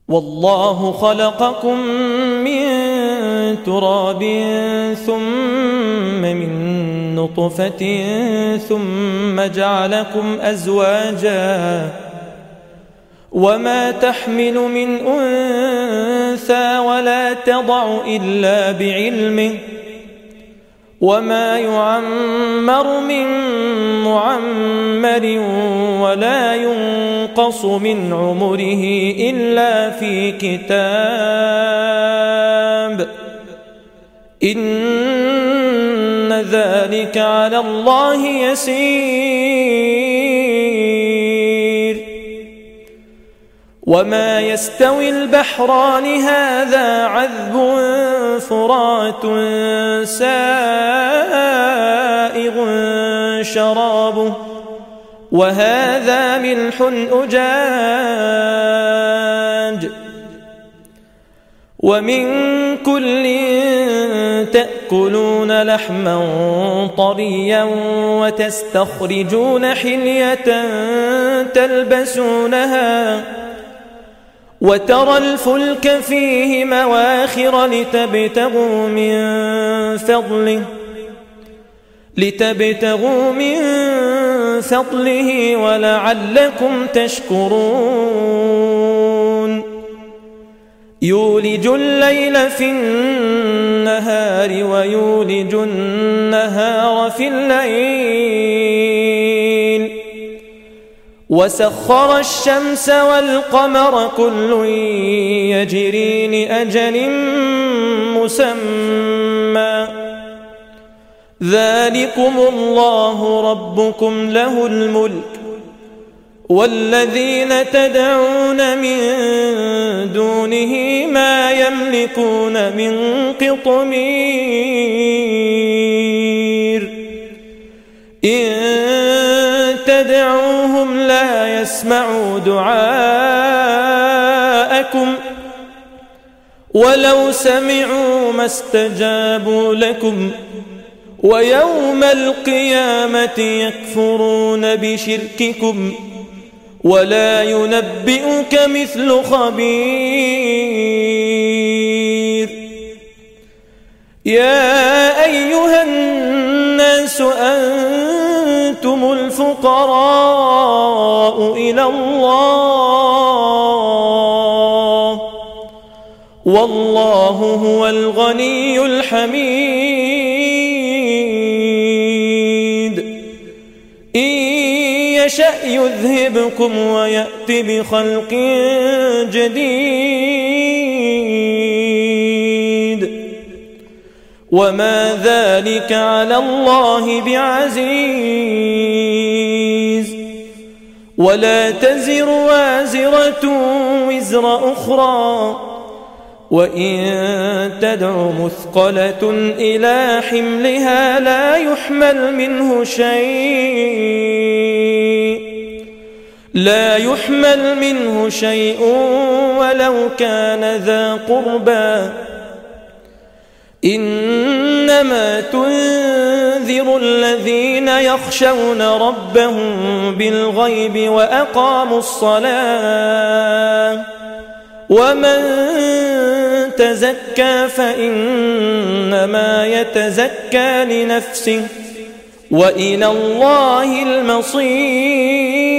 والله خلقكم من تراب ثم من نطفة ثم جعلكم أزواجا وما تحمل من أنثى ولا تضع إلا بعلمه وما يعمر من معمر ولا ينقص من عمره إلا في كتاب إن ذلك على الله يسير وما يستوي البحران هذا عذب فرات سائغ شرابه وهذا ملح أجاج ومن كل تأكلون لحما طريا وتستخرجون حلية تلبسونها وترى الفلك فيه مواخر لتبتغوا من فضله ولعلكم تشكرون يولج الليل في النهار ويولج النهار في الليل وسخر الشمس والقمر كل يجري لأجل مسمى ذلكم الله ربكم له الملك والذين تدعون من دونه ما يملكون من قطمير إن تدعوهم لا يسمعوا دعاءكم ولو سمعوا ما استجابوا لكم ويوم القيامة يكفرون بشرككم ولا ينبئك مثل خبير يا أيها الناس أنتم الفقراء إلى الله والله هو الغني الحميد إن يشأ يذهبكم ويأت بخلق جديد وما ذلك على الله بعزيز ولا تزر وازرة وزر أخرى وإن تدع مثقلة إلى حملها لا يحمل منه شيء ولو كان ذا قربى إنما تنذر الذين يخشون ربهم بالغيب وأقاموا الصلاة ومن تزكى فإنما يتزكى لنفسه وإلى الله المصير